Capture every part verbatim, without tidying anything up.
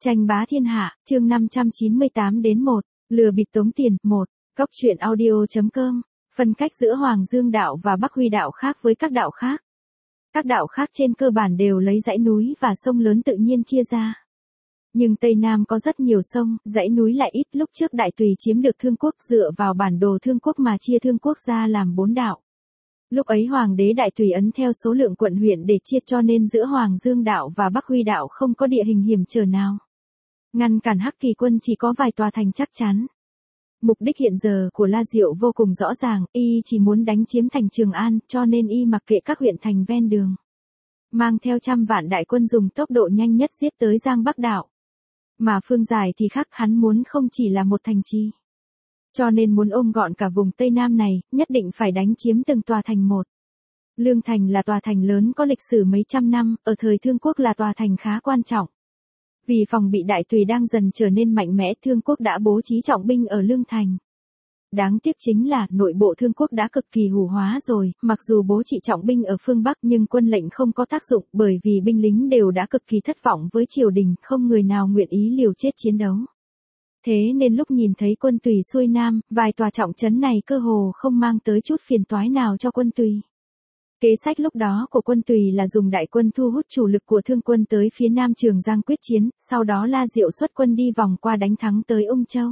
Tranh bá thiên hạ, chương năm trăm chín mươi tám đến một, lừa bịp tống tiền, một, Cóc truyện audio.com, phân cách giữa Hoàng Dương đạo và Bắc Huy đạo khác với các đạo khác. Các đạo khác trên cơ bản đều lấy dãy núi và sông lớn tự nhiên chia ra. Nhưng Tây Nam có rất nhiều sông, dãy núi lại ít. Lúc trước Đại Tùy chiếm được Thương Quốc dựa vào bản đồ Thương Quốc mà chia Thương Quốc ra làm bốn đạo. Lúc ấy Hoàng đế Đại Tùy ấn theo số lượng quận huyện để chia, cho nên giữa Hoàng Dương đạo và Bắc Huy đạo không có địa hình hiểm trở nào. Ngăn cản Hắc Kỳ quân chỉ có vài tòa thành chắc chắn. Mục đích hiện giờ của La Diệu vô cùng rõ ràng, y chỉ muốn đánh chiếm thành Trường An, cho nên y mặc kệ các huyện thành ven đường. Mang theo trăm vạn đại quân dùng tốc độ nhanh nhất giết tới Giang Bắc đạo. Mà Phương Giải thì khác, hắn muốn không chỉ là một thành trì. Cho nên muốn ôm gọn cả vùng Tây Nam này, nhất định phải đánh chiếm từng tòa thành một. Lương Thành là tòa thành lớn có lịch sử mấy trăm năm, ở thời Thương Quốc là tòa thành khá quan trọng. Vì phòng bị Đại Tùy đang dần trở nên mạnh mẽ, Thương Quốc đã bố trí trọng binh ở Lương Thành. Đáng tiếc chính là nội bộ Thương Quốc đã cực kỳ hủ hóa rồi, mặc dù bố trí trọng binh ở phương Bắc nhưng quân lệnh không có tác dụng, bởi vì binh lính đều đã cực kỳ thất vọng với triều đình, không người nào nguyện ý liều chết chiến đấu. Thế nên lúc nhìn thấy quân Tùy xuôi Nam, vài tòa trọng trấn này cơ hồ không mang tới chút phiền toái nào cho quân Tùy. Kế sách lúc đó của quân Tùy là dùng đại quân thu hút chủ lực của Thương quân tới phía Nam Trường Giang quyết chiến, sau đó La Diệu xuất quân đi vòng qua đánh thắng tới Ung Châu.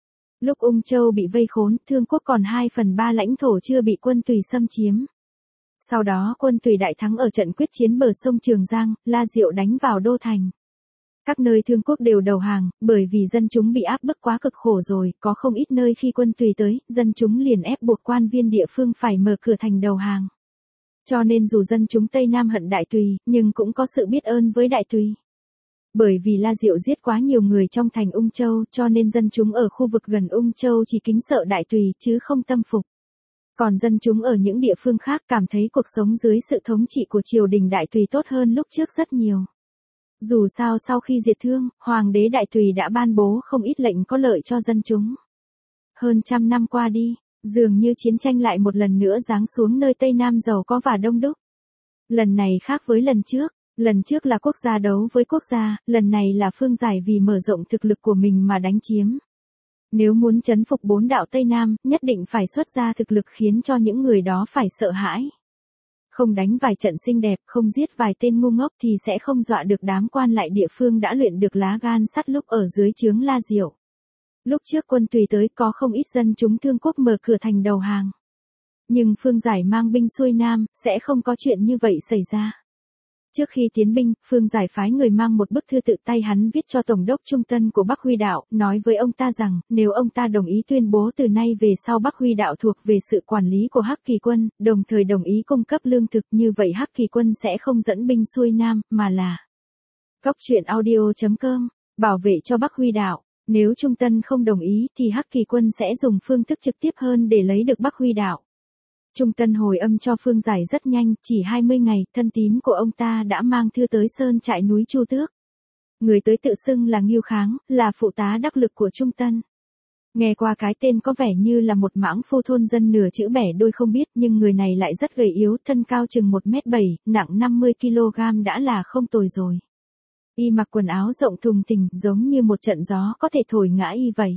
Lúc Ung Châu bị vây khốn, Thương Quốc còn hai phần ba lãnh thổ chưa bị quân Tùy xâm chiếm. Sau đó quân Tùy đại thắng ở trận quyết chiến bờ sông Trường Giang, La Diệu đánh vào đô thành. Các nơi Thương Quốc đều đầu hàng, bởi vì dân chúng bị áp bức quá cực khổ rồi, có không ít nơi khi quân Tùy tới, dân chúng liền ép buộc quan viên địa phương phải mở cửa thành đầu hàng. Cho nên dù dân chúng Tây Nam hận Đại Tùy, nhưng cũng có sự biết ơn với Đại Tùy. Bởi vì La Diệu giết quá nhiều người trong thành Ung Châu, cho nên dân chúng ở khu vực gần Ung Châu chỉ kính sợ Đại Tùy chứ không tâm phục. Còn dân chúng ở những địa phương khác cảm thấy cuộc sống dưới sự thống trị của triều đình Đại Tùy tốt hơn lúc trước rất nhiều. Dù sao sau khi diệt Thương, Hoàng đế Đại Tùy đã ban bố không ít lệnh có lợi cho dân chúng. Hơn trăm năm qua đi, dường như chiến tranh lại một lần nữa giáng xuống nơi Tây Nam giàu có và đông đúc. Lần này khác với lần trước, lần trước là quốc gia đấu với quốc gia, lần này là Phương Giải vì mở rộng thực lực của mình mà đánh chiếm. Nếu muốn trấn phục bốn đạo Tây Nam, nhất định phải xuất ra thực lực khiến cho những người đó phải sợ hãi. Không đánh vài trận xinh đẹp, không giết vài tên ngu ngốc thì sẽ không dọa được đám quan lại địa phương đã luyện được lá gan sắt lúc ở dưới trướng La Diệu. Lúc trước quân Tùy tới có không ít dân chúng Thương Quốc mở cửa thành đầu hàng. Nhưng Phương Giải mang binh xuôi Nam, sẽ không có chuyện như vậy xảy ra. Trước khi tiến binh, Phương Giải phái người mang một bức thư tự tay hắn viết cho Tổng đốc Trung Tân của Bắc Huy đạo, nói với ông ta rằng, nếu ông ta đồng ý tuyên bố từ nay về sau Bắc Huy đạo thuộc về sự quản lý của Hắc Kỳ quân, đồng thời đồng ý cung cấp lương thực, như vậy Hắc Kỳ quân sẽ không dẫn binh xuôi Nam, mà là Cóc truyện audio.com, bảo vệ cho Bắc Huy đạo. Nếu Trung Tân không đồng ý thì Hắc Kỳ quân sẽ dùng phương thức trực tiếp hơn để lấy được Bắc Huy đạo. Trung Tân hồi âm cho Phương Giải rất nhanh, chỉ hai mươi ngày, thân tín của ông ta đã mang thư tới sơn trại núi Chu Tước. Người tới tự xưng là Ngưu Kháng, là phụ tá đắc lực của Trung Tân. Nghe qua cái tên có vẻ như là một mãng phu thôn dân nửa chữ bẻ đôi không biết, nhưng người này lại rất gầy yếu, thân cao chừng một mét bảy, nặng năm mươi ki lô gam đã là không tồi rồi. Y mặc quần áo rộng thùng thình, giống như một trận gió có thể thổi ngã y vậy.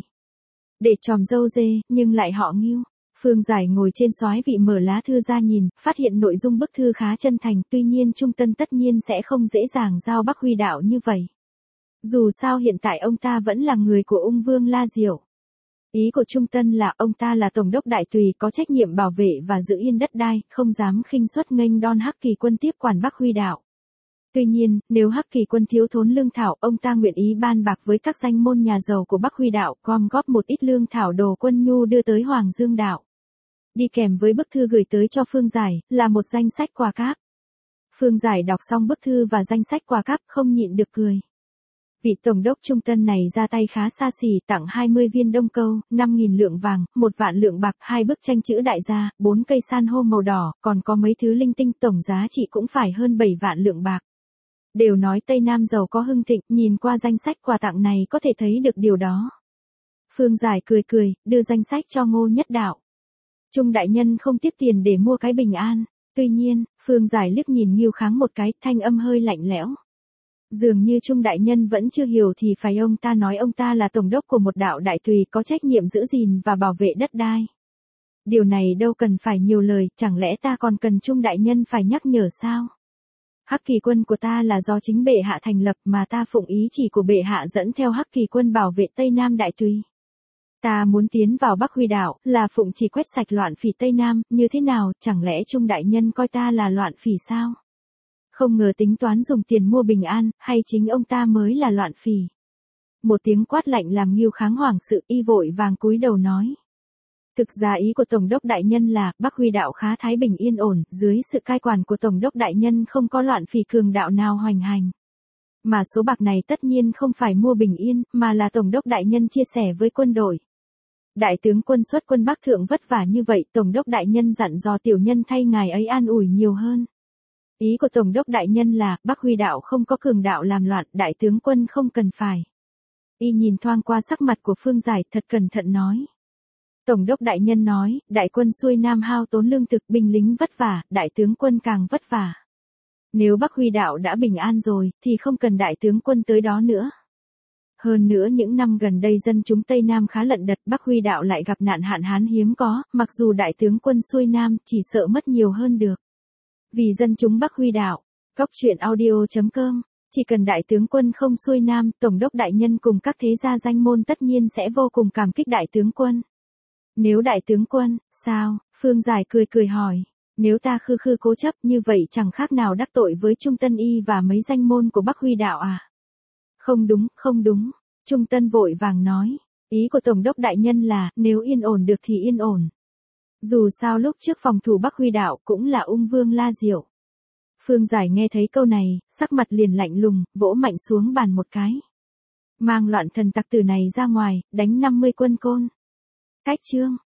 Để tròm râu dê, nhưng lại họ Ngưu. Phương Giải ngồi trên soái vị mở lá thư ra nhìn, phát hiện nội dung bức thư khá chân thành, tuy nhiên Trung Tân tất nhiên sẽ không dễ dàng giao Bắc Huy đạo như vậy. Dù sao hiện tại ông ta vẫn là người của Ung Vương La Diệu. Ý của Trung Tân là ông ta là Tổng đốc Đại Tùy có trách nhiệm bảo vệ và giữ yên đất đai, không dám khinh suất nghênh đon Hắc Kỳ quân tiếp quản Bắc Huy đạo. Tuy nhiên, nếu Hắc Kỳ quân thiếu thốn lương thảo, ông ta nguyện ý ban bạc với các danh môn nhà giàu của Bắc Huy đạo, gom góp một ít lương thảo đồ quân nhu đưa tới Hoàng Dương đạo. Đi kèm với bức thư gửi tới cho Phương Giải, là một danh sách quà cáp. Phương Giải đọc xong bức thư và danh sách quà cáp không nhịn được cười. Vị Tổng đốc Trung Tân này ra tay khá xa xỉ, tặng hai mươi viên đông câu, năm nghìn lượng vàng, một vạn lượng bạc, hai bức tranh chữ đại gia, bốn cây san hô màu đỏ, còn có mấy thứ linh tinh, tổng giá trị cũng phải hơn bảy vạn lượng bạc. Đều nói Tây Nam giàu có hưng thịnh, nhìn qua danh sách quà tặng này có thể thấy được điều đó. Phương Giải cười cười, đưa danh sách cho Ngô Nhất Đạo. Trung đại nhân không tiếp tiền để mua cái bình an. Tuy nhiên, Phương Giải liếc nhìn Ngưu Kháng một cái, thanh âm hơi lạnh lẽo. Dường như Trung đại nhân vẫn chưa hiểu thì phải ông ta nói ông ta là tổng đốc của một đạo đại tùy có trách nhiệm giữ gìn và bảo vệ đất đai. Điều này đâu cần phải nhiều lời, chẳng lẽ ta còn cần Trung đại nhân phải nhắc nhở sao? Hắc kỳ quân của ta là do chính bệ hạ thành lập mà ta phụng ý chỉ của bệ hạ dẫn theo Hắc kỳ quân bảo vệ Tây Nam đại tùy. Ta muốn tiến vào Bắc Huy đảo, là phụng chỉ quét sạch loạn phỉ Tây Nam, như thế nào, chẳng lẽ Trung đại nhân coi ta là loạn phỉ sao? Không ngờ tính toán dùng tiền mua bình an, hay chính ông ta mới là loạn phỉ. Một tiếng quát lạnh làm Ngưu Kháng hoảng sự, y vội vàng cúi đầu nói. Thực ra ý của Tổng đốc đại nhân là, Bắc Huy đạo khá thái bình yên ổn, dưới sự cai quản của Tổng đốc đại nhân không có loạn phỉ cường đạo nào hoành hành. Mà số bạc này tất nhiên không phải mua bình yên, mà là Tổng đốc đại nhân chia sẻ với quân đội. Đại tướng quân xuất quân Bắc Thượng vất vả như vậy, Tổng đốc đại nhân dặn dò tiểu nhân thay ngài ấy an ủi nhiều hơn. Ý của Tổng đốc đại nhân là, Bắc Huy đạo không có cường đạo làm loạn, đại tướng quân không cần phải. Y nhìn thoáng qua sắc mặt của Phương Giải, thật cẩn thận nói. Tổng đốc đại nhân nói, đại quân xuôi Nam hao tốn lương thực, binh lính vất vả, đại tướng quân càng vất vả. Nếu Bắc Huy đạo đã bình an rồi, thì không cần đại tướng quân tới đó nữa. Hơn nữa những năm gần đây dân chúng Tây Nam khá lận đật, Bắc Huy đạo lại gặp nạn hạn hán hiếm có, mặc dù đại tướng quân xuôi Nam, chỉ sợ mất nhiều hơn được. Vì dân chúng Bắc Huy đạo, Cóc truyện audio chấm com, chỉ cần đại tướng quân không xuôi Nam, Tổng đốc đại nhân cùng các thế gia danh môn tất nhiên sẽ vô cùng cảm kích đại tướng quân. Nếu đại tướng quân, sao? Phương Giải cười cười hỏi. Nếu ta khư khư cố chấp như vậy chẳng khác nào đắc tội với Trung Tân Y và mấy danh môn của Bắc Huy đạo à? Không đúng, không đúng. Trung Tân vội vàng nói. Ý của Tổng đốc đại nhân là, nếu yên ổn được thì yên ổn. Dù sao lúc trước phòng thủ Bắc Huy đạo cũng là ung vương La Diệu. Phương Giải nghe thấy câu này, sắc mặt liền lạnh lùng, vỗ mạnh xuống bàn một cái. Mang loạn thần tặc tử này ra ngoài, đánh năm mươi quân côn. Cách chương.